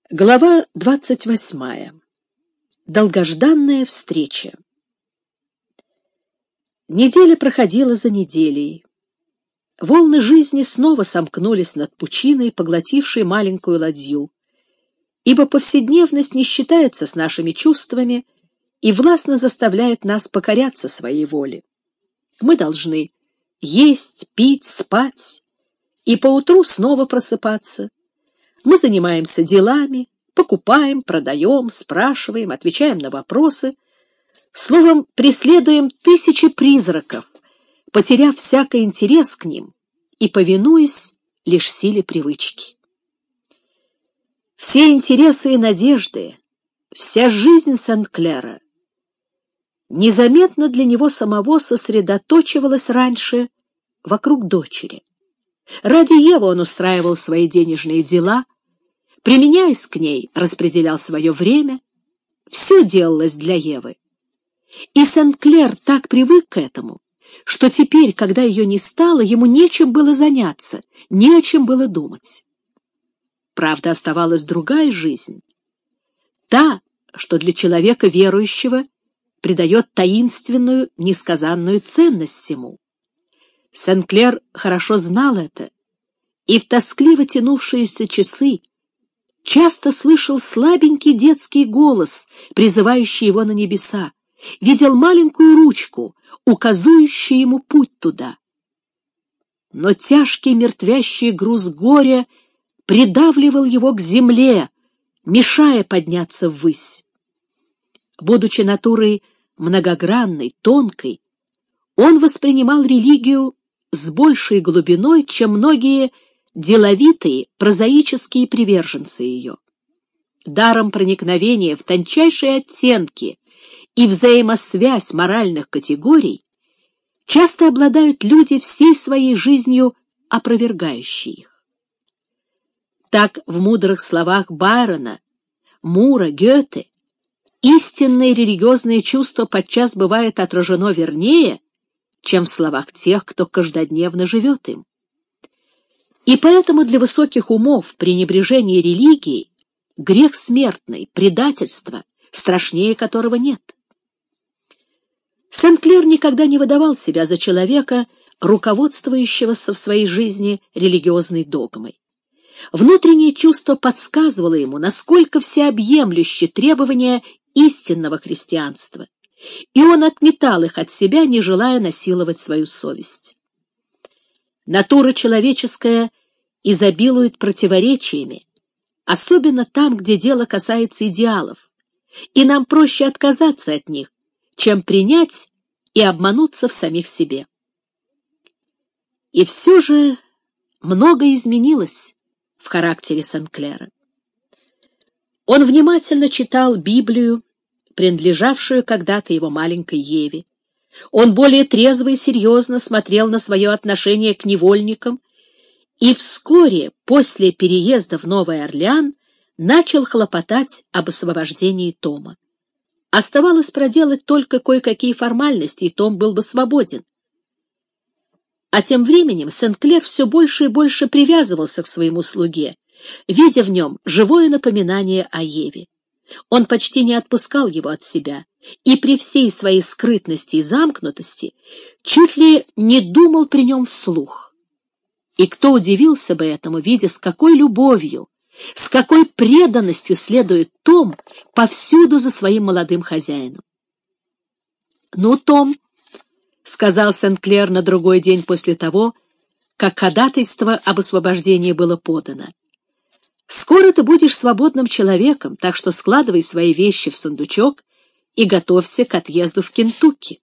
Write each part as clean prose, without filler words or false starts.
Глава 28. Долгожданная встреча. Неделя проходила за неделей. Волны жизни снова сомкнулись над пучиной, поглотившей маленькую ладью, ибо повседневность не считается с нашими чувствами и властно заставляет нас покоряться своей воле. Мы должны есть, пить, спать и поутру снова просыпаться. Мы занимаемся делами, покупаем, продаем, спрашиваем, отвечаем на вопросы. Словом, преследуем тысячи призраков, потеряв всякий интерес к ним и повинуясь лишь силе привычки. Все интересы и надежды, вся жизнь Сен-Клера незаметно для него самого сосредоточивалась раньше вокруг дочери. Ради Евы он устраивал свои денежные дела, применяясь к ней, распределял свое время. Все делалось для Евы. И Сен-Клер так привык к этому, что теперь, когда ее не стало, ему нечем было заняться, не о чем было думать. Правда, оставалась другая жизнь. Та, что для человека верующего придает таинственную, несказанную ценность всему. Сен-Клер хорошо знал это, и в тоскливо тянувшиеся часы часто слышал слабенький детский голос, призывающий его на небеса, видел маленькую ручку, указывающую ему путь туда. Но тяжкий мертвящий груз горя придавливал его к земле, мешая подняться ввысь. Будучи натурой многогранной, тонкой, он воспринимал религию с большей глубиной, чем многие деловитые, прозаические приверженцы ее. Даром проникновения в тончайшие оттенки и взаимосвязь моральных категорий часто обладают люди всей своей жизнью, опровергающие их. Так в мудрых словах Байрона, Мура, Гёте истинное религиозное чувство подчас бывает отражено вернее, чем в словах тех, кто каждодневно живет им. И поэтому для высоких умов пренебрежение религией — грех смертный, предательство, страшнее которого нет. Сен-Клер никогда не выдавал себя за человека, руководствующегося в своей жизни религиозной догмой. Внутреннее чувство подсказывало ему, насколько всеобъемлющи требования истинного христианства, и он отметал их от себя, не желая насиловать свою совесть. Натура человеческая изобилует противоречиями, особенно там, где дело касается идеалов, и нам проще отказаться от них, чем принять и обмануться в самих себе. И все же многое изменилось в характере Сен-Клера. Он внимательно читал Библию, принадлежавшую когда-то его маленькой Еве. Он более трезво и серьезно смотрел на свое отношение к невольникам и вскоре после переезда в Новый Орлеан начал хлопотать об освобождении Тома. Оставалось проделать только кое-какие формальности, и Том был бы свободен. А тем временем Сен-Клер все больше и больше привязывался к своему слуге, видя в нем живое напоминание о Еве. Он почти не отпускал его от себя, и при всей своей скрытности и замкнутости чуть ли не думал при нем вслух. И кто удивился бы этому, видя, с какой любовью, с какой преданностью следует Том повсюду за своим молодым хозяином. «Ну, Том», — сказал Сен-Клер на другой день после того, как ходатайство об освобождении было подано, «скоро ты будешь свободным человеком, так что складывай свои вещи в сундучок и готовься к отъезду в Кентукки».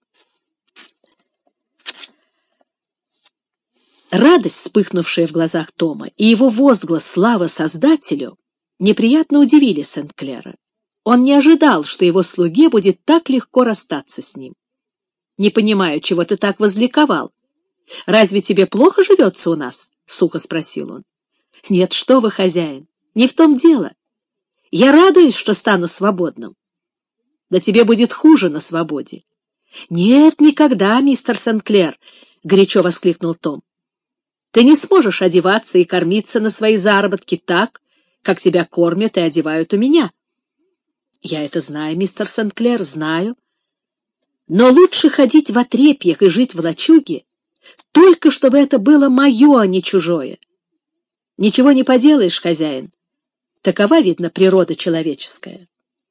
Радость, вспыхнувшая в глазах Тома, и его возглас славы Создателю неприятно удивили Сен-Клера. Он не ожидал, что его слуге будет так легко расстаться с ним. «Не понимаю, чего ты так возликовал. Разве тебе плохо живется у нас?» — сухо спросил он. «Нет, что вы, хозяин, не в том дело. Я радуюсь, что стану свободным. Да тебе будет хуже на свободе». «Нет, никогда, мистер Сен-Клер», — горячо воскликнул Том. «Ты не сможешь одеваться и кормиться на свои заработки так, как тебя кормят и одевают у меня. Я это знаю, мистер Сент-Клер, знаю. Но лучше ходить в отрепьях и жить в лачуге, только чтобы это было мое, а не чужое. Ничего не поделаешь, хозяин. Такова, видно, природа человеческая.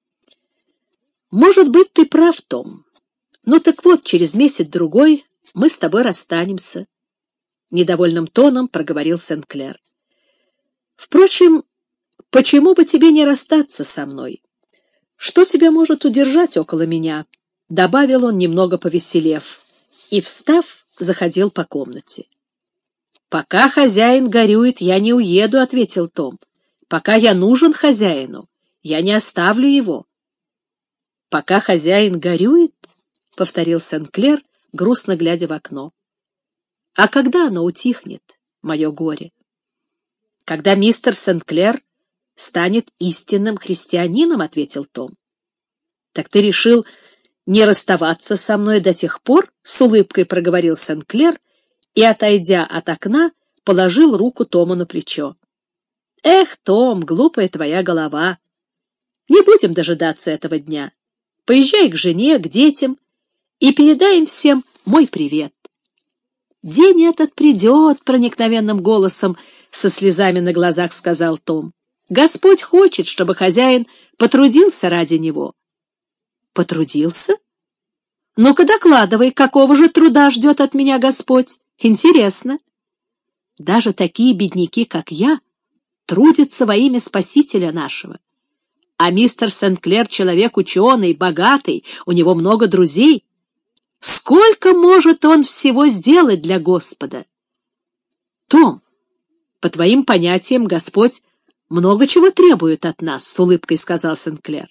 Может быть, ты прав, Том. Ну так вот, через месяц-другой мы с тобой расстанемся. Недовольным тоном проговорил Сент-Клер. Впрочем, почему бы тебе не расстаться со мной? Что тебя может удержать около меня? Добавил он, немного повеселев, и, встав, заходил по комнате. «Пока хозяин горюет, я не уеду», — ответил Том. «Пока я нужен хозяину, я не оставлю его». «Пока хозяин горюет», — повторил Сент-Клер, грустно глядя в окно. «А когда оно утихнет, мое горе?» «Когда мистер Сент-Клер станет истинным христианином», — ответил Том. «Так ты решил не расставаться со мной до тех пор?» — с улыбкой проговорил Сент-Клер и, отойдя от окна, положил руку Тому на плечо. «Эх, Том, глупая твоя голова! Не будем дожидаться этого дня. Поезжай к жене, к детям и передай им всем мой привет». «День этот придет», — проникновенным голосом со слезами на глазах сказал Том. «Господь хочет, чтобы хозяин потрудился ради него». «Потрудился? Ну-ка докладывай, какого же труда ждет от меня Господь? Интересно». «Даже такие бедняки, как я, трудятся во имя Спасителя нашего. А мистер Сент-Клер человек ученый, богатый, у него много друзей. Сколько может он всего сделать для Господа?» «Том, по твоим понятиям, Господь много чего требует от нас», — с улыбкой сказал Сент-Клер.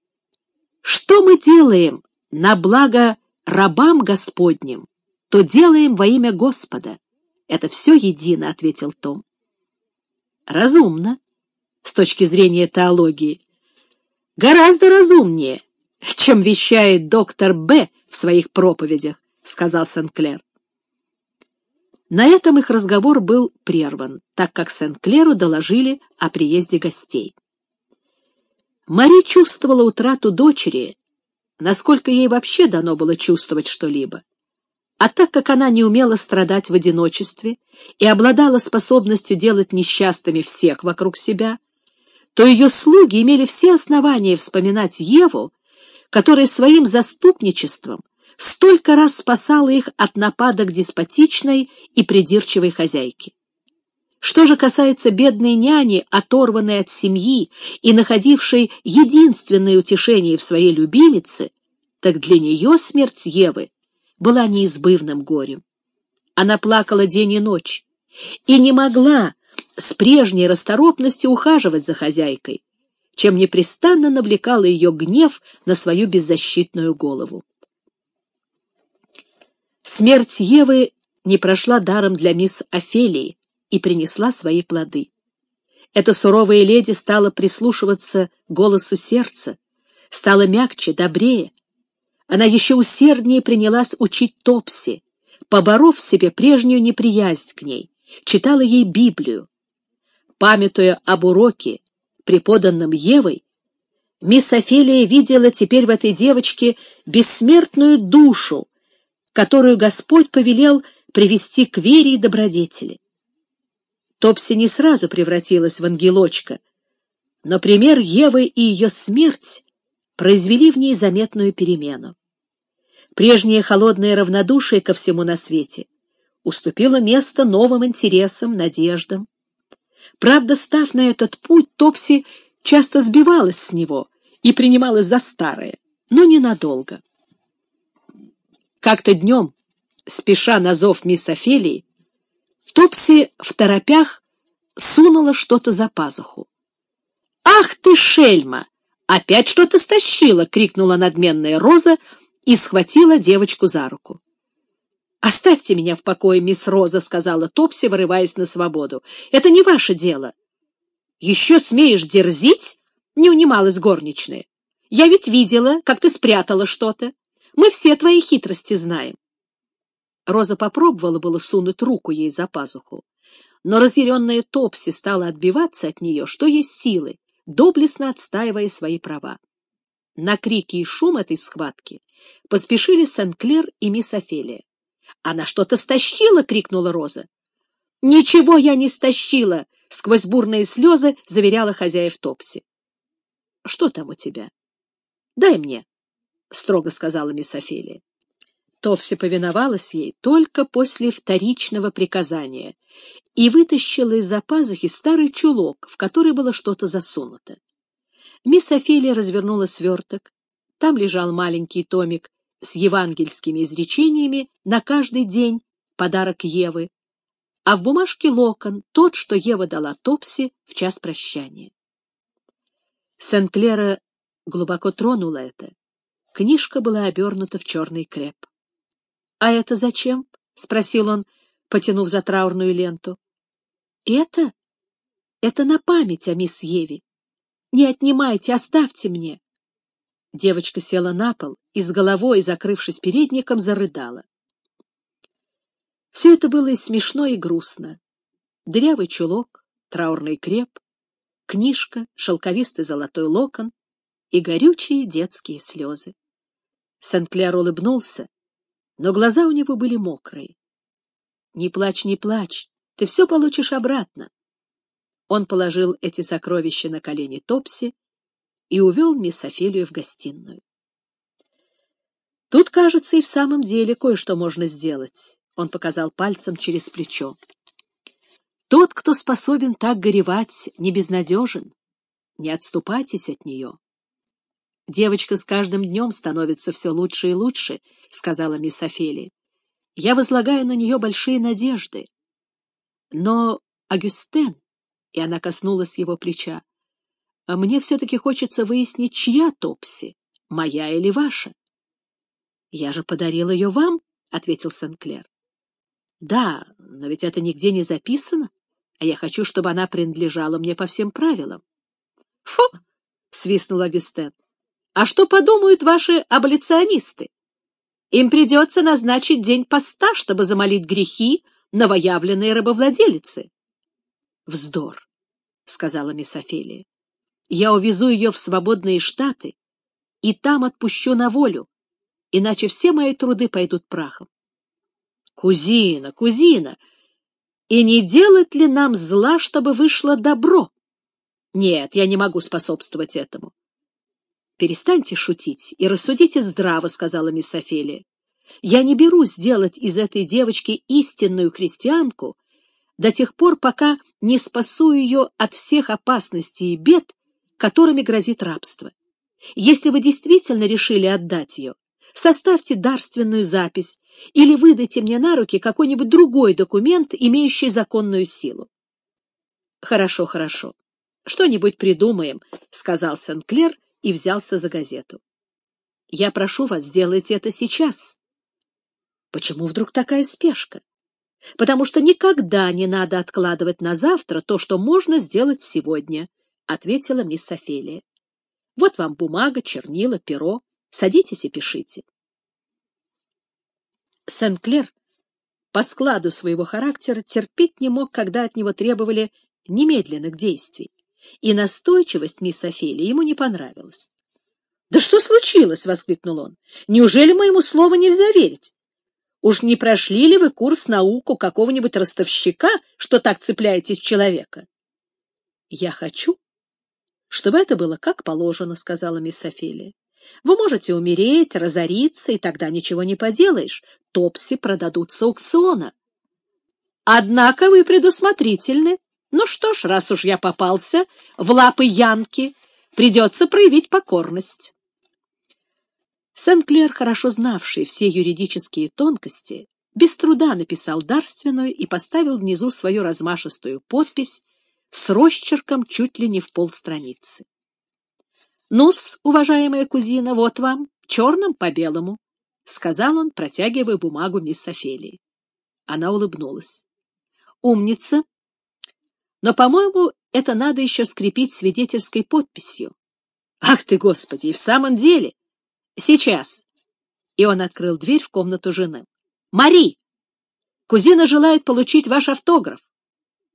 «Что мы делаем на благо рабам Господним, то делаем во имя Господа. Это все едино», — ответил Том. «Разумно, с точки зрения теологии. Гораздо разумнее, чем вещает доктор Б. в своих проповедях», — сказал Сент-Клер. На этом их разговор был прерван, так как Сент-Клеру доложили о приезде гостей. Мари чувствовала утрату дочери, насколько ей вообще дано было чувствовать что-либо. А так как она не умела страдать в одиночестве и обладала способностью делать несчастными всех вокруг себя, то ее слуги имели все основания вспоминать Еву, которая своим заступничеством столько раз спасала их от нападок деспотичной и придирчивой хозяйки. Что же касается бедной няни, оторванной от семьи и находившей единственное утешение в своей любимице, так для нее смерть Евы была неизбывным горем. Она плакала день и ночь и не могла с прежней расторопностью ухаживать за хозяйкой, чем непрестанно навлекала ее гнев на свою беззащитную голову. Смерть Евы не прошла даром для мисс Офелии и принесла свои плоды. Эта суровая леди стала прислушиваться к голосу сердца, стала мягче, добрее. Она еще усерднее принялась учить Топси, поборов в себе прежнюю неприязнь к ней, читала ей Библию. Памятуя об уроке, преподанном Евой, мисс Офелия видела теперь в этой девочке бессмертную душу, которую Господь повелел привести к вере и добродетели. Топси не сразу превратилась в ангелочка, но пример Евы и ее смерть произвели в ней заметную перемену. Прежнее холодное равнодушие ко всему на свете уступило место новым интересам, надеждам. Правда, став на этот путь, Топси часто сбивалась с него и принималась за старое, но ненадолго. Как-то днем, спеша на зов мисс Офелии, Топси второпях сунула что-то за пазуху. «Ах ты, шельма! Опять что-то стащила!» — крикнула надменная Роза и схватила девочку за руку. «Оставьте меня в покое, мисс Роза», — сказала Топси, вырываясь на свободу. «Это не ваше дело». «Еще смеешь дерзить?» — не унималась горничная. «Я ведь видела, как ты спрятала что-то. Мы все твои хитрости знаем». Роза попробовала было сунуть руку ей за пазуху, но разъяренная Топси стала отбиваться от нее, что есть силы, доблестно отстаивая свои права. На крики и шум этой схватки поспешили Сен-Клер и мисс Офелия. «Она что-то стащила!» — крикнула Роза. «Ничего я не стащила!» — сквозь бурные слезы заверяла хозяев Топси. «Что там у тебя? Дай мне!» — строго сказала мисс Офелия. Топси повиновалась ей только после вторичного приказания и вытащила из-за пазухи старый чулок, в который было что-то засунуто. Мисс Офелия развернула сверток. Там лежал маленький томик с евангельскими изречениями на каждый день, подарок Евы, а в бумажке локон, тот, что Ева дала Топси в час прощания. Сен-Клера глубоко тронула это. Книжка была обернута в черный креп. «А это зачем?» — спросил он, потянув за траурную ленту. «Это на память о мисс Еве. Не отнимайте, оставьте мне». Девочка села на пол и с головой, закрывшись передником, зарыдала. Все это было и смешно, и грустно. Дырявый чулок, траурный креп, книжка, шелковистый золотой локон и горючие детские слезы. Сен-Клер улыбнулся, но глаза у него были мокрые. «Не плачь, не плачь, ты все получишь обратно». Он положил эти сокровища на колени Топси и увел мисс Офелию в гостиную. «Тут, кажется, и в самом деле кое-что можно сделать», — он показал пальцем через плечо. «Тот, кто способен так горевать, не безнадежен. Не отступайтесь от нее». «Девочка с каждым днем становится все лучше и лучше», — сказала мисс Офелия. «Я возлагаю на нее большие надежды. Но, Агюстен, и она коснулась его плеча, а мне все-таки хочется выяснить, чья Топси, моя или ваша». «Я же подарил ее вам», — ответил Сен-Клер. «Да, но ведь это нигде не записано, а я хочу, чтобы она принадлежала мне по всем правилам». «Фу!» — свистнул Агюстен. «А что подумают ваши аболиционисты? Им придется назначить день поста, чтобы замолить грехи новоявленной рабовладелицы». «Вздор», — сказала мисс Офелия. «Я увезу ее в свободные штаты и там отпущу на волю, иначе все мои труды пойдут прахом». «Кузина, кузина, и не делать ли нам зла, чтобы вышло добро?» «Нет, я не могу способствовать этому». «Перестаньте шутить и рассудите здраво», — сказала мисс Офелия. «Я не берусь сделать из этой девочки истинную христианку до тех пор, пока не спасу ее от всех опасностей и бед, которыми грозит рабство. Если вы действительно решили отдать ее, составьте дарственную запись или выдайте мне на руки какой-нибудь другой документ, имеющий законную силу». «Хорошо, хорошо. Что-нибудь придумаем», — сказал Сен-Клер и взялся за газету. «Я прошу вас, сделайте это сейчас». «Почему вдруг такая спешка?» «Потому что никогда не надо откладывать на завтра то, что можно сделать сегодня», — ответила мисс Офелия. «Вот вам бумага, чернила, перо. Садитесь и пишите». Сен-Клер по складу своего характера терпеть не мог, когда от него требовали немедленных действий, и настойчивость мисс Офелии ему не понравилась. «Да что случилось?» — воскликнул он. «Неужели моему слову нельзя верить? Уж не прошли ли вы курс наук у какого-нибудь ростовщика, что так цепляетесь в человека?» «Я хочу, чтобы это было как положено», — сказала мисс Офелия. «Вы можете умереть, разориться, и тогда ничего не поделаешь. Топси продадут с аукциона». «Однако вы предусмотрительны. Ну что ж, раз уж я попался в лапы Янки, придется проявить покорность». Сен-Клер, хорошо знавший все юридические тонкости, без труда написал дарственную и поставил внизу свою размашистую подпись с росчерком чуть ли не в полстраницы. «Ну-с, уважаемая кузина, вот вам, черным по белому», — сказал он, протягивая бумагу мисс Офелии. Она улыбнулась. «Умница. Но, по-моему, это надо еще скрепить свидетельской подписью». «Ах ты, Господи, и в самом деле! Сейчас!» И он открыл дверь в комнату жены. «Мари! Кузина желает получить ваш автограф.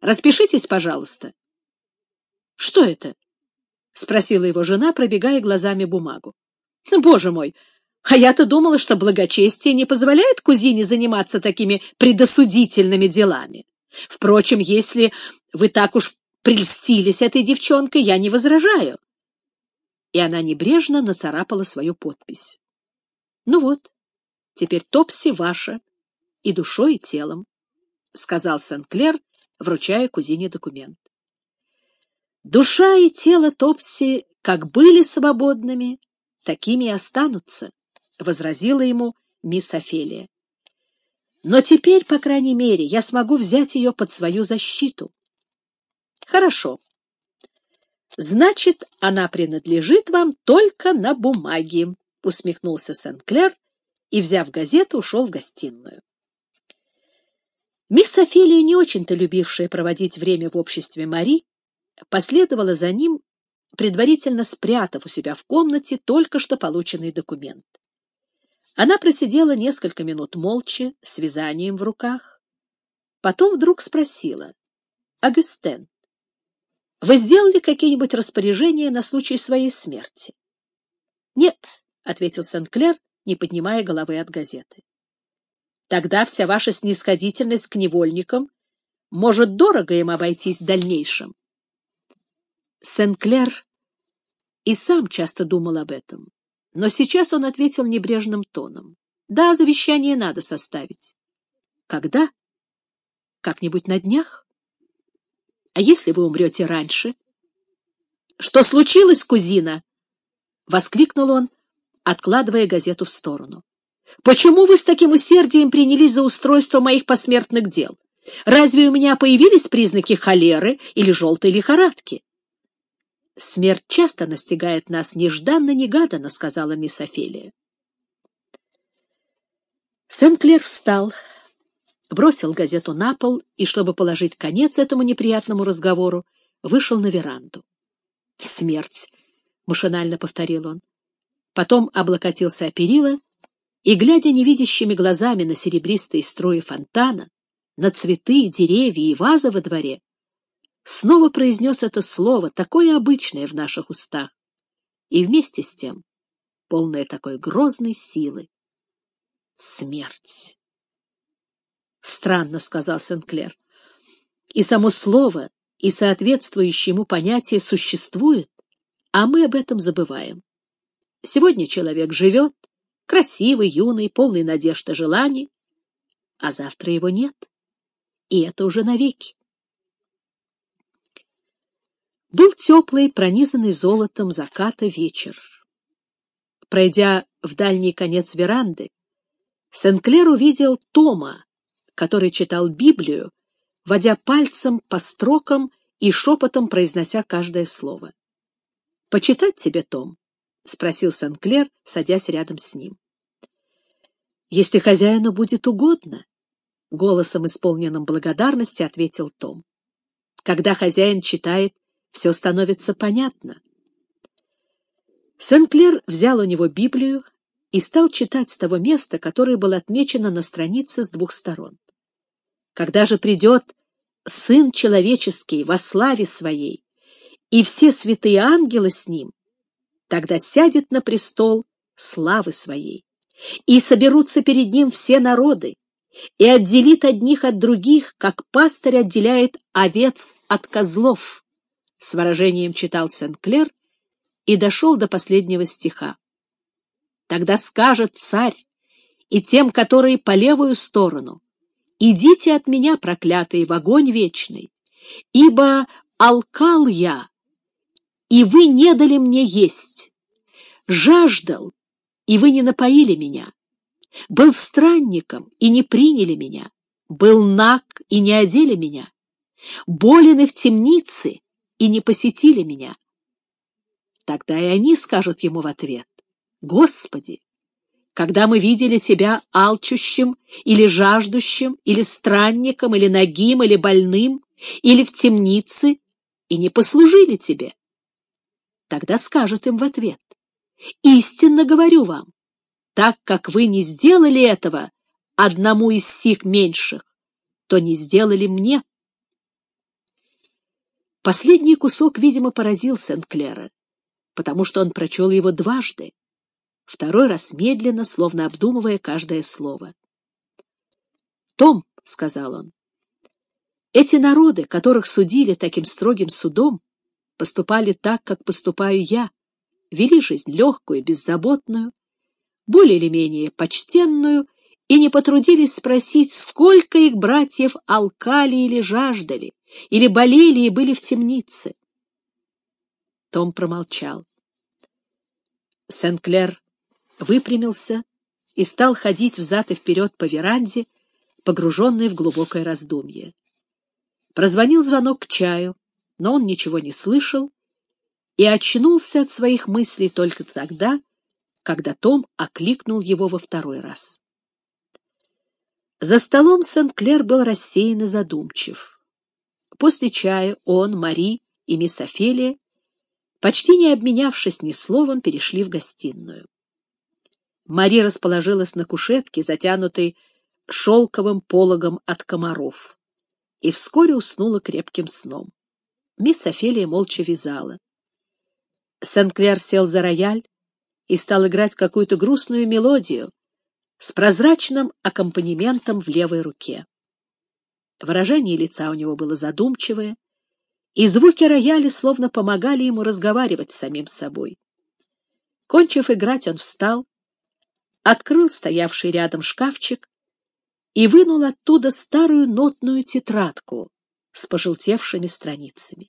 Распишитесь, пожалуйста. — Что это? — спросила его жена, пробегая глазами бумагу. — Боже мой! А я-то думала, что благочестие не позволяет кузине заниматься такими предосудительными делами. Впрочем, если вы так уж прельстились этой девчонкой, я не возражаю. И она небрежно нацарапала свою подпись. — Ну вот, теперь Топси ваша, и душой, и телом, — сказал Сен-Клер, вручая кузине документ. — Душа и тело Топси как были свободными, такими и останутся, — возразила ему мисс Офелия. — Но теперь, по крайней мере, я смогу взять ее под свою защиту. — Хорошо. Значит, она принадлежит вам только на бумаге, — усмехнулся Сен-Клер и, взяв газету, ушел в гостиную. Мисс Офелия, не очень-то любившая проводить время в обществе Мари, последовала за ним, предварительно спрятав у себя в комнате только что полученный документ. Она просидела несколько минут молча, с вязанием в руках. Потом вдруг спросила: «Агюстен, вы сделали какие-нибудь распоряжения на случай своей смерти?» «Нет», — ответил Сен-Клер, не поднимая головы от газеты. «Тогда вся ваша снисходительность к невольникам может дорого им обойтись в дальнейшем». Сен-Клер и сам часто думал об этом, но сейчас он ответил небрежным тоном: «Да, завещание надо составить». «Когда?» «Как-нибудь на днях». «А если вы умрете раньше?» «Что случилось, кузина?» — воскликнул он, откладывая газету в сторону. «Почему вы с таким усердием принялись за устройство моих посмертных дел? Разве у меня появились признаки холеры или желтой лихорадки?» «Смерть часто настигает нас нежданно-негаданно», — сказала мисс Офелия. Сен-Клер встал, бросил газету на пол и, чтобы положить конец этому неприятному разговору, вышел на веранду. «Смерть», — машинально повторил он. Потом облокотился о перила и, глядя невидящими глазами на серебристые струи фонтана, на цветы, деревья и вазы во дворе, снова произнес это слово, такое обычное в наших устах, и вместе с тем полное такой грозной силы. Смерть. «Странно», — сказал Сен-Клер. «И само слово, и соответствующее ему понятие существует, а мы об этом забываем. Сегодня человек живет, красивый, юный, полный надежд и желаний, а завтра его нет, и это уже навеки». Был теплый, пронизанный золотом заката вечер. Пройдя в дальний конец веранды, Сен-Клер увидел Тома, который читал Библию, водя пальцем по строкам и шепотом произнося каждое слово. «Почитать тебе, Том?» — спросил Сен-Клер, садясь рядом с ним. «Если хозяину будет угодно», — голосом, исполненным благодарности, ответил Том. «Когда хозяин читает, все становится понятно». Сен-Клер взял у него Библию и стал читать с того места, которое было отмечено на странице с двух сторон. «Когда же придет Сын Человеческий во славе Своей, и все святые ангелы с Ним, тогда сядет на престол славы Своей, и соберутся перед Ним все народы, и отделит одних от других, как пастырь отделяет овец от козлов». С выражением читал Сен-Клер и дошел до последнего стиха. «Тогда скажет царь и тем, которые по левую сторону: идите от меня, проклятые, в огонь вечный, ибо алкал я, и вы не дали мне есть, жаждал, и вы не напоили меня, был странником, и не приняли меня, был наг, и не одели меня, болен и в темнице, и не посетили меня». Тогда и они скажут ему в ответ: «Господи, когда мы видели Тебя алчущим или жаждущим, или странником, или нагим, или больным, или в темнице, и не послужили Тебе?» Тогда скажет им в ответ: «Истинно говорю вам, так как вы не сделали этого одному из сих меньших, то не сделали мне». Последний кусок, видимо, поразил Сен-Клера, потому что он прочел его дважды, второй раз медленно, словно обдумывая каждое слово. «Том», — сказал он, — «эти народы, которых судили таким строгим судом, поступали так, как поступаю я, вели жизнь легкую, беззаботную, более или менее почтенную, и не потрудились спросить, сколько их братьев алкали или жаждали, или болели и были в темнице». Том промолчал. Сен-Клер выпрямился и стал ходить взад и вперед по веранде, погруженный в глубокое раздумье. Прозвонил звонок к чаю, но он ничего не слышал и очнулся от своих мыслей только тогда, когда Том окликнул его во второй раз. За столом Сен-Клер был рассеян и задумчив. После чая он, Мари и мисс Офелия, почти не обменявшись ни словом, перешли в гостиную. Мари расположилась на кушетке, затянутой шелковым пологом от комаров, и вскоре уснула крепким сном. Мисс Офелия молча вязала. Сен-Клер сел за рояль и стал играть какую-то грустную мелодию с прозрачным аккомпанементом в левой руке. Выражение лица у него было задумчивое, и звуки рояля словно помогали ему разговаривать с самим собой. Кончив играть, он встал, открыл стоявший рядом шкафчик и вынул оттуда старую нотную тетрадку с пожелтевшими страницами.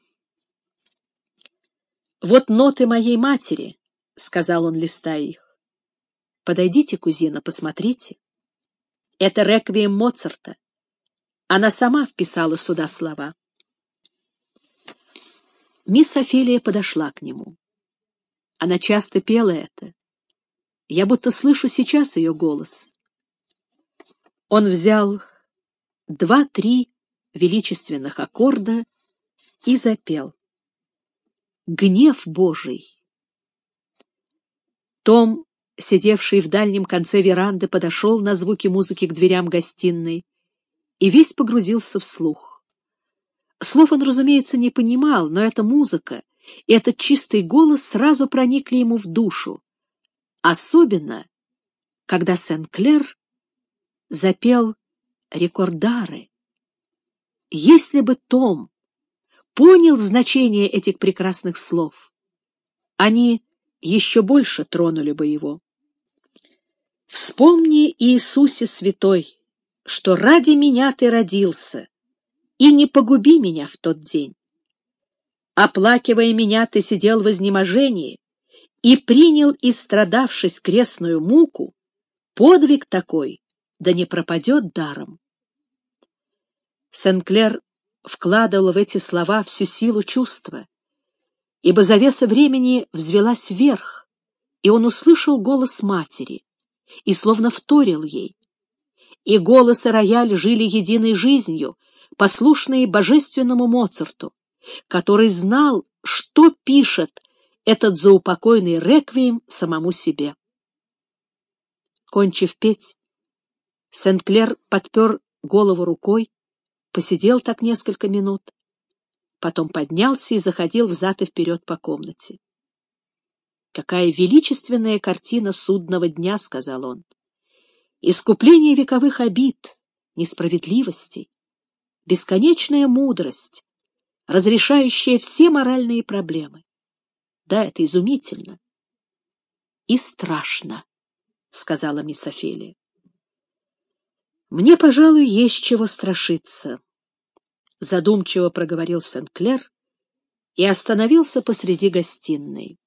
«Вот ноты моей матери», — сказал он, листая их. «Подойдите, кузина, посмотрите. Это реквием Моцарта. Она сама вписала сюда слова». Мисс Офелия подошла к нему. Она часто пела это. Я будто слышу сейчас ее голос. Он взял 2-3 величественных аккорда и запел. «Гнев Божий». Том, сидевший в дальнем конце веранды, подошел на звуки музыки к дверям гостиной и весь погрузился в слух. Слов он, разумеется, не понимал, но эта музыка и этот чистый голос сразу проникли ему в душу, особенно когда Сен-Клер запел «Рикордары». Если бы Том понял значение этих прекрасных слов, они еще больше тронули бы его. «Вспомни, Иисусе святой, что ради меня ты родился, и не погуби меня в тот день. Оплакивая меня, ты сидел в изнеможении и принял, истрадавшись крестную муку, подвиг такой, да не пропадет даром». Сен-Клер вкладывал в эти слова всю силу чувства, ибо завеса времени взвелась вверх, и он услышал голос матери и словно вторил ей. И голос и рояль жили единой жизнью, послушные божественному Моцарту, который знал, что пишет этот заупокойный реквием самому себе. Кончив петь, Сен-Клер подпер голову рукой, посидел так несколько минут, потом поднялся и заходил взад и вперед по комнате. «Какая величественная картина судного дня», — сказал он. «Искупление вековых обид, несправедливостей, бесконечная мудрость, разрешающая все моральные проблемы. Да, это изумительно. И страшно», — сказала мисс Офелия. «Мне, пожалуй, есть чего страшиться», — задумчиво проговорил Сен-Клер и остановился посреди гостиной.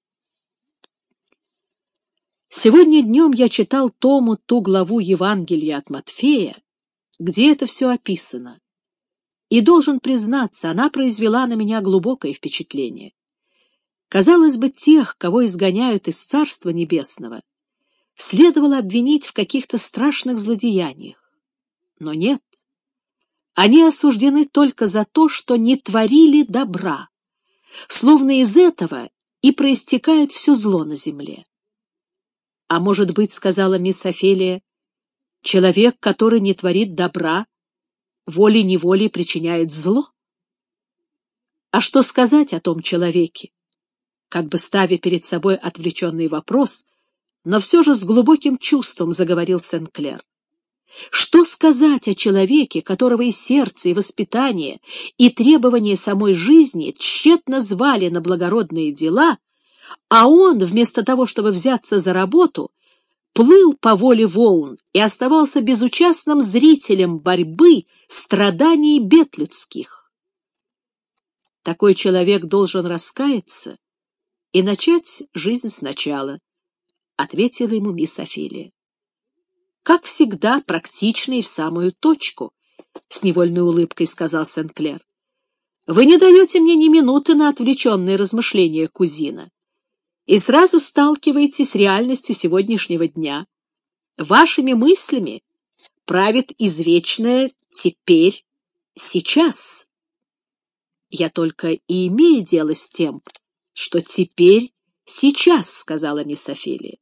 «Сегодня днем я читал Тому ту главу Евангелия от Матфея, где это все описано, и, должен признаться, она произвела на меня глубокое впечатление. Казалось бы, тех, кого изгоняют из Царства Небесного, следовало обвинить в каких-то страшных злодеяниях. Но нет, они осуждены только за то, что не творили добра, словно из этого и проистекает все зло на земле. А может быть, сказала мисс Офелия, человек, который не творит добра, волей-неволей причиняет зло? А что сказать о том человеке? Как бы ставя перед собой отвлеченный вопрос, но все же с глубоким чувством заговорил Сен-Клер. Что сказать о человеке, которого и сердце, и воспитание, и требования самой жизни тщетно звали на благородные дела, а он, вместо того, чтобы взяться за работу, плыл по воле волн и оставался безучастным зрителем борьбы, страданий и бед людских? Такой человек должен раскаяться и начать жизнь сначала, — ответила ему мисс Офелия. Как всегда, практично и в самую точку, — с невольной улыбкой сказал Сен-Клер. Вы не даете мне ни минуты на отвлеченные размышления, кузина, и сразу сталкиваетесь с реальностью сегодняшнего дня. Вашими мыслями правит извечное «теперь», «сейчас». Я только и имею дело с тем, что теперь, сейчас, — сказала мисс Офелия.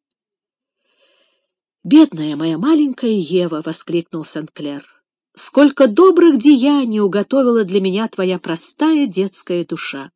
«Бедная моя маленькая Ева!» — воскликнул Сен-Клер. «Сколько добрых деяний уготовила для меня твоя простая детская душа!»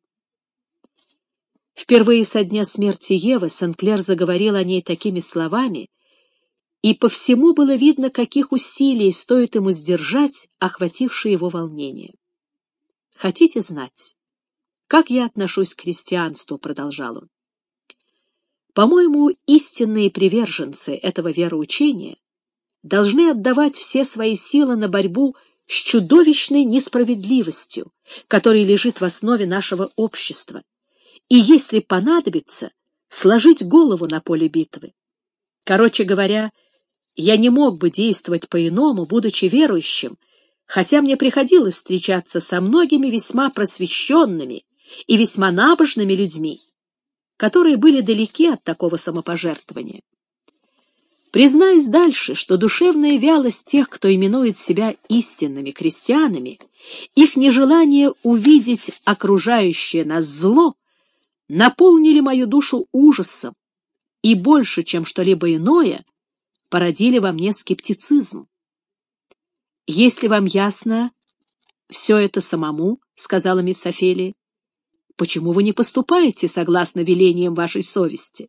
Впервые со дня смерти Евы Сен-Клер заговорил о ней такими словами, и по всему было видно, каких усилий стоит ему сдержать охватившее его волнение. «Хотите знать, как я отношусь к христианству?» — продолжал он. «По-моему, истинные приверженцы этого вероучения должны отдавать все свои силы на борьбу с чудовищной несправедливостью, которая лежит в основе нашего общества, и, если понадобится, сложить голову на поле битвы. Короче говоря, я не мог бы действовать по-иному, будучи верующим, хотя мне приходилось встречаться со многими весьма просвещенными и весьма набожными людьми, которые были далеки от такого самопожертвования. Признаюсь дальше, что душевная вялость тех, кто именует себя истинными христианами, их нежелание увидеть окружающее нас зло, наполнили мою душу ужасом и больше, чем что-либо иное, породили во мне скептицизм. «Если вам ясно все это самому, — сказала мисс Офелия, — почему вы не поступаете согласно велениям вашей совести?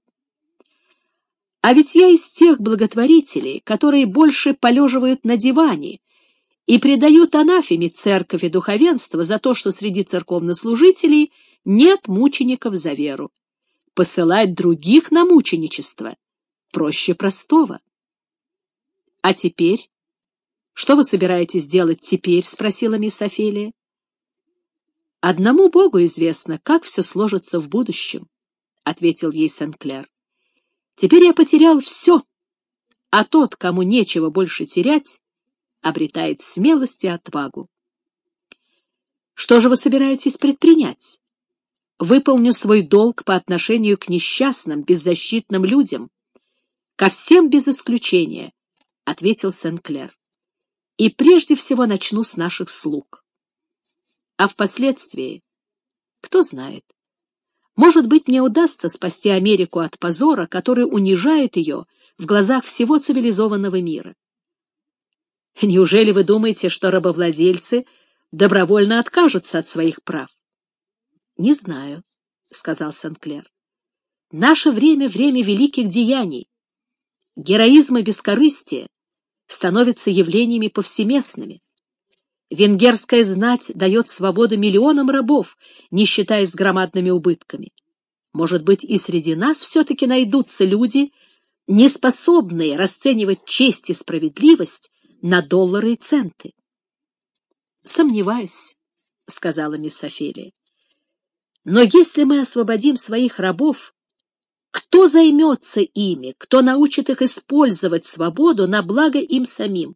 А ведь я из тех благотворителей, которые больше полеживают на диване и предают анафеме церковь и духовенство за то, что среди церковнослужителей нет мучеников за веру. Посылать других на мученичество проще простого. А теперь? Что вы собираетесь делать теперь? — спросила мисс Офелия. Одному Богу известно, как все сложится в будущем, — ответил ей Сен-Клер. Теперь я потерял все, а тот, кому нечего больше терять, обретает смелость и отвагу. Что же вы собираетесь предпринять? Выполню свой долг по отношению к несчастным, беззащитным людям, ко всем без исключения, — ответил Сен-Клер. И прежде всего начну с наших слуг. А впоследствии, кто знает, может быть, мне удастся спасти Америку от позора, который унижает ее в глазах всего цивилизованного мира. Неужели вы думаете, что рабовладельцы добровольно откажутся от своих прав? — Не знаю, — сказал Сен-Клер. — Наше время — время великих деяний. Героизм и бескорыстие становятся явлениями повсеместными. Венгерская знать дает свободу миллионам рабов, не считаясь громадными убытками. Может быть, и среди нас все-таки найдутся люди, неспособные расценивать честь и справедливость на доллары и центы. — Сомневаюсь, — сказала мисс Офелия. — Но если мы освободим своих рабов, кто займется ими, кто научит их использовать свободу на благо им самим?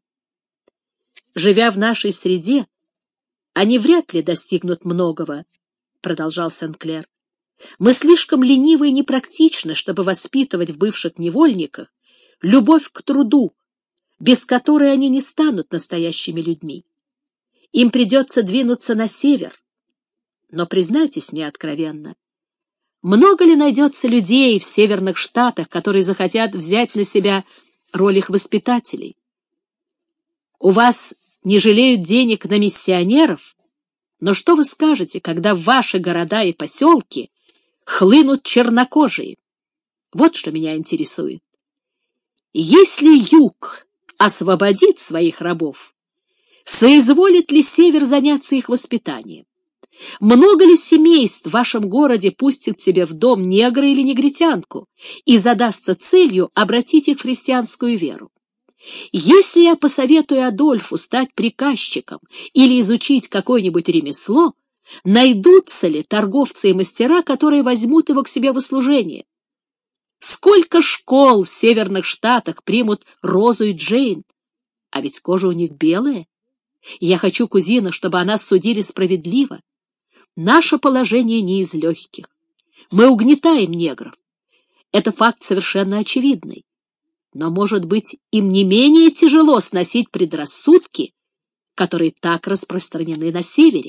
Живя в нашей среде, они вряд ли достигнут многого, — продолжал Сен-Клер. Мы слишком ленивы и непрактичны, чтобы воспитывать в бывших невольниках любовь к труду, без которой они не станут настоящими людьми. Им придется двинуться на север. Но признайтесь мне откровенно, много ли найдется людей в северных штатах, которые захотят взять на себя роль их воспитателей? У вас не жалеют денег на миссионеров, Но что вы скажете, когда в ваши города и поселки хлынут чернокожие? Вот что меня интересует. Если юг освободит своих рабов, соизволит ли север заняться их воспитанием? Много ли семейств в вашем городе пустит себе в дом негра или негритянку и задастся целью обратить их в христианскую веру? Если я посоветую Адольфу стать приказчиком или изучить какое-нибудь ремесло, найдутся ли торговцы и мастера, которые возьмут его к себе в услужение? Сколько школ в северных штатах примут Розу и Джейн? А ведь кожа у них белая. Я хочу, кузина, чтобы о нас судили справедливо. Наше положение не из легких. Мы угнетаем негров. Это факт совершенно очевидный. Но, может быть, им не менее тяжело сносить предрассудки, которые так распространены на севере.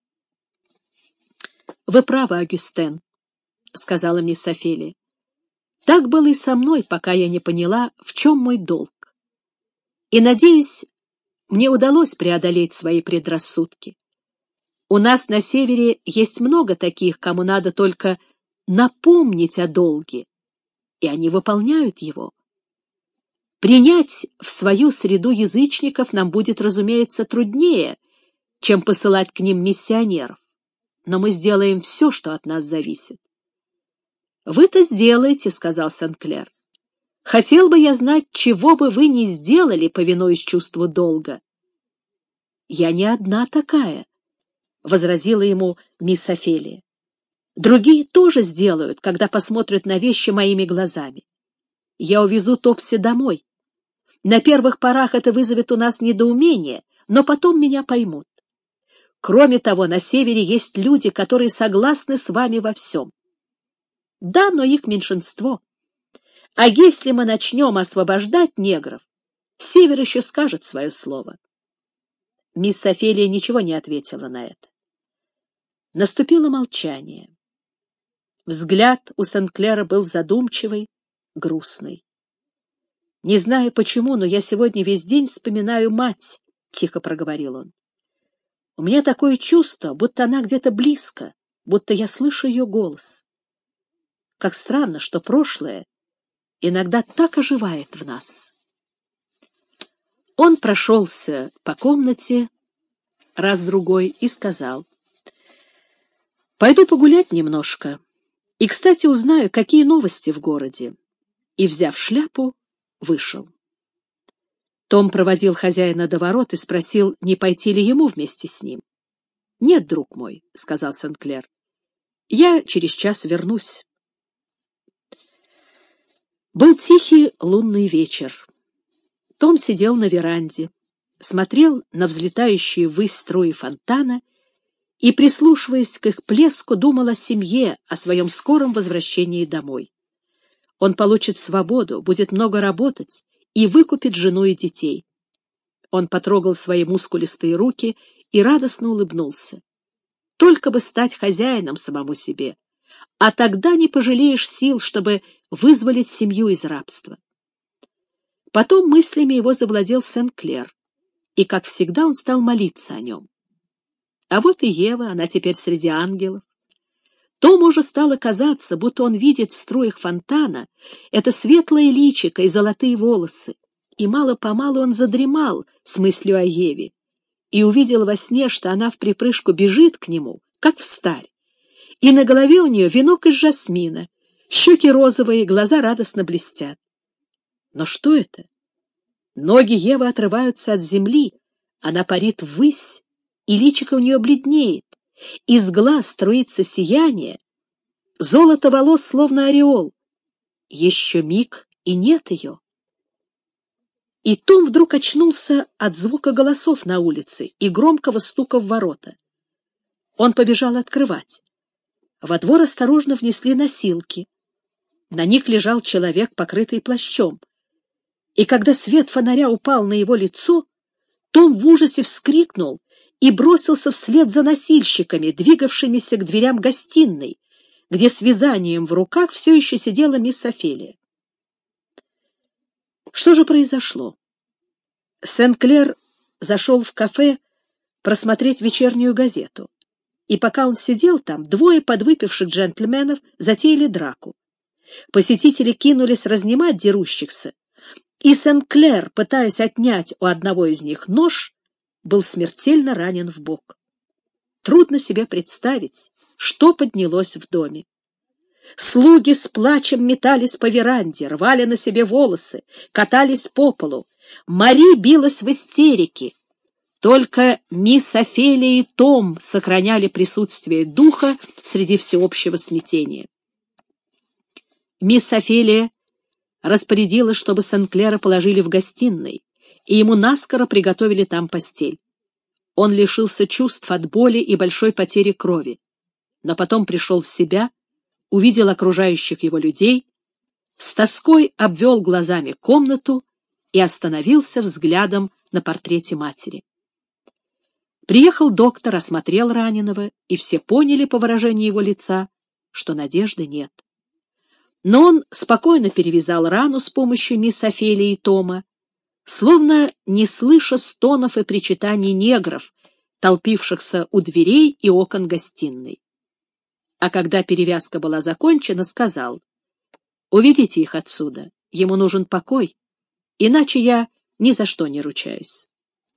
— Вы правы, Агюстен, — сказала мисс Офелия. — Так было и со мной, пока я не поняла, в чем мой долг. И, надеюсь, мне удалось преодолеть свои предрассудки. У нас на севере есть много таких, кому надо только напомнить о долге, и они выполняют его. Принять в свою среду язычников нам будет, разумеется, труднее, чем посылать к ним миссионеров, но мы сделаем все, что от нас зависит. — Вы-то сделаете, — сказал Сен-Клер. — Хотел бы я знать, чего бы вы не сделали, повинуясь чувству долга. — Я не одна такая, — возразила ему мисс Офелия. — Другие тоже сделают, когда посмотрят на вещи моими глазами. Я увезу Топси домой. На первых порах это вызовет у нас недоумение, но потом меня поймут. Кроме того, на севере есть люди, которые согласны с вами во всем. Да, но их меньшинство. А если мы начнем освобождать негров, север еще скажет свое слово. Мисс Офелия ничего не ответила на это. Наступило молчание. Взгляд у Сен-Клера был задумчивый, грустный. — Не знаю почему, но я сегодня весь день вспоминаю мать, — тихо проговорил он. — У меня такое чувство, будто она где-то близко, будто я слышу ее голос. Как странно, что прошлое иногда так оживает в нас. Он прошелся по комнате раз-другой и сказал: — Пойду погулять немножко и, кстати, узнаю, какие новости в городе. И, взяв шляпу, вышел. Том проводил хозяина до ворот и спросил, не пойти ли ему вместе с ним. — Нет, друг мой, — сказал Сен-Клер, — я через час вернусь. Был тихий лунный вечер. Том сидел на веранде, смотрел на взлетающие ввысь струи фонтана и, прислушиваясь к их плеску, думал о семье, о своем скором возвращении домой. Он получит свободу, будет много работать и выкупит жену и детей. Он потрогал свои мускулистые руки и радостно улыбнулся. Только бы стать хозяином самому себе, а тогда не пожалеешь сил, чтобы вызволить семью из рабства. Потом мыслями его завладел Сен-Клер, и, как всегда, он стал молиться о нем. А вот и Ева, она теперь среди ангелов. Тому уже стало казаться, будто он видит в струях фонтана это светлое личико и золотые волосы, и мало-помалу он задремал с мыслью о Еве и увидел во сне, что она вприпрыжку бежит к нему, как встарь, и на голове у нее венок из жасмина, щеки розовые, глаза радостно блестят. Но что это? Ноги Евы отрываются от земли, она парит ввысь, и личико у нее бледнеет. Из глаз струится сияние, золото волос словно ореол. Еще миг, и нет ее. И Том вдруг очнулся от звука голосов на улице и громкого стука в ворота. Он побежал открывать. Во двор осторожно внесли носилки. На них лежал человек, покрытый плащом. И когда свет фонаря упал на его лицо, Том в ужасе вскрикнул и бросился вслед за носильщиками, двигавшимися к дверям гостиной, где с вязанием в руках все еще сидела мисс Офелия. Что же произошло? Сен-Клер зашел в кафе просмотреть вечернюю газету. И пока он сидел там, двое подвыпивших джентльменов затеяли драку. Посетители кинулись разнимать дерущихся, и Сен-Клер, пытаясь отнять у одного из них нож, был смертельно ранен в бок. Трудно себе представить, что поднялось в доме. Слуги с плачем метались по веранде, рвали на себе волосы, катались по полу. Мари билась в истерике. Только мисс Офелия и Том сохраняли присутствие духа среди всеобщего смятения. Мисс Офелия распорядилась, чтобы Сен-Клера положили в гостиной, и ему наскоро приготовили там постель. Он лишился чувств от боли и большой потери крови, но потом пришел в себя, увидел окружающих его людей, с тоской обвел глазами комнату и остановился взглядом на портрете матери. Приехал доктор, осмотрел раненого, и все поняли по выражению его лица, что надежды нет. Но он спокойно перевязал рану с помощью мисс Офелии и Тома, словно не слыша стонов и причитаний негров, толпившихся у дверей и окон гостиной. А когда перевязка была закончена, сказал: «Уведите их отсюда, ему нужен покой, иначе я ни за что не ручаюсь».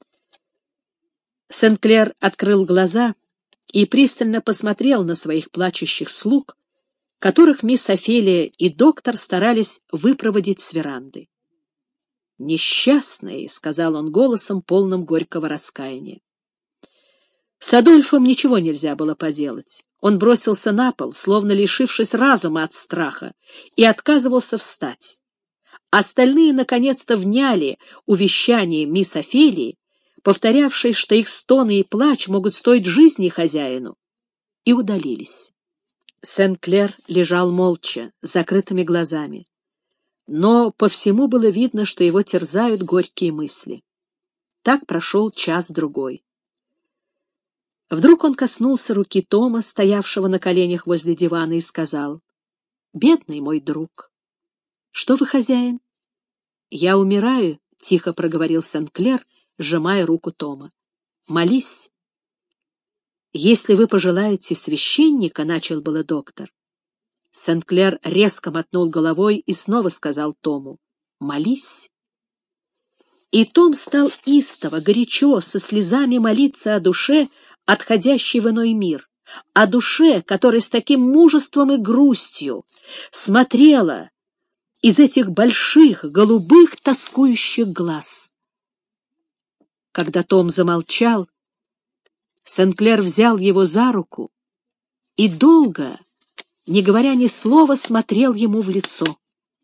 Сен-Клер открыл глаза и пристально посмотрел на своих плачущих слуг, которых мисс Офелия и доктор старались выпроводить с веранды. «Несчастные», — сказал он голосом, полным горького раскаяния. С Адольфом ничего нельзя было поделать. Он бросился на пол, словно лишившись разума от страха, и отказывался встать. Остальные наконец-то вняли увещание мисс Офелии, повторявшей, что их стоны и плач могут стоить жизни хозяину, и удалились. Сен-Клер лежал молча, с закрытыми глазами. Но по всему было видно, что его терзают горькие мысли. Так прошел час-другой. Вдруг он коснулся руки Тома, стоявшего на коленях возле дивана, и сказал: «Бедный мой друг». «Что вы, хозяин?» «Я умираю», — тихо проговорил Сен-Клер, сжимая руку Тома. «Молись». «Если вы пожелаете священника», — начал было доктор. Сен-Клер резко мотнул головой и снова сказал Тому: «Молись». И Том стал истово, горячо, со слезами молиться о душе, отходящей в иной мир, о душе, которая с таким мужеством и грустью смотрела из этих больших, голубых, тоскующих глаз. Когда Том замолчал, Сен-Клер взял его за руку и долго, не говоря ни слова, смотрел ему в лицо.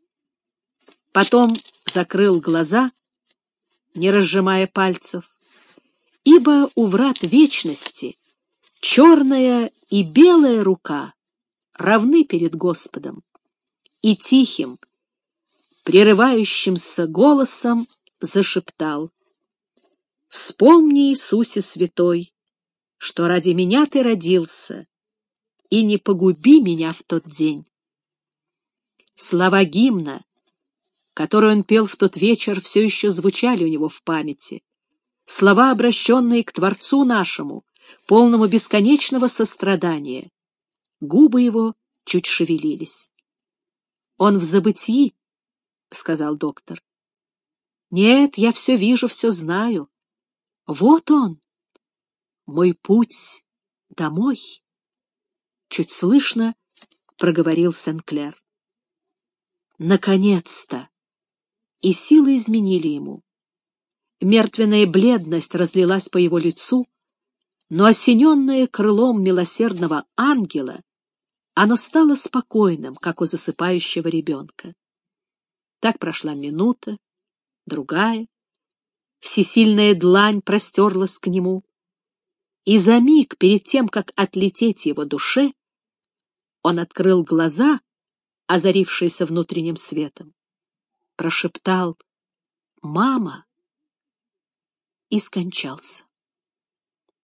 Потом закрыл глаза, не разжимая пальцев, ибо у врат вечности черная и белая рука равны перед Господом, и тихим, прерывающимся голосом зашептал: «Вспомни, Иисусе святой, что ради меня ты родился, и не погуби меня в тот день». Слова гимна, который он пел в тот вечер, все еще звучали у него в памяти. Слова, обращенные к Творцу нашему, полному бесконечного сострадания. Губы его чуть шевелились. «Он в забытии», — сказал доктор. «Нет, я все вижу, все знаю. Вот он, мой путь домой», — чуть слышно проговорил Сен-Клер. Наконец-то! И силы изменили ему. Мертвенная бледность разлилась по его лицу, но, осененное крылом милосердного ангела, оно стало спокойным, как у засыпающего ребенка. Так прошла минута, другая, всесильная длань простерлась к нему, и за миг перед тем, как отлететь его душе, он открыл глаза, озарившиеся внутренним светом, прошептал «Мама!» и скончался.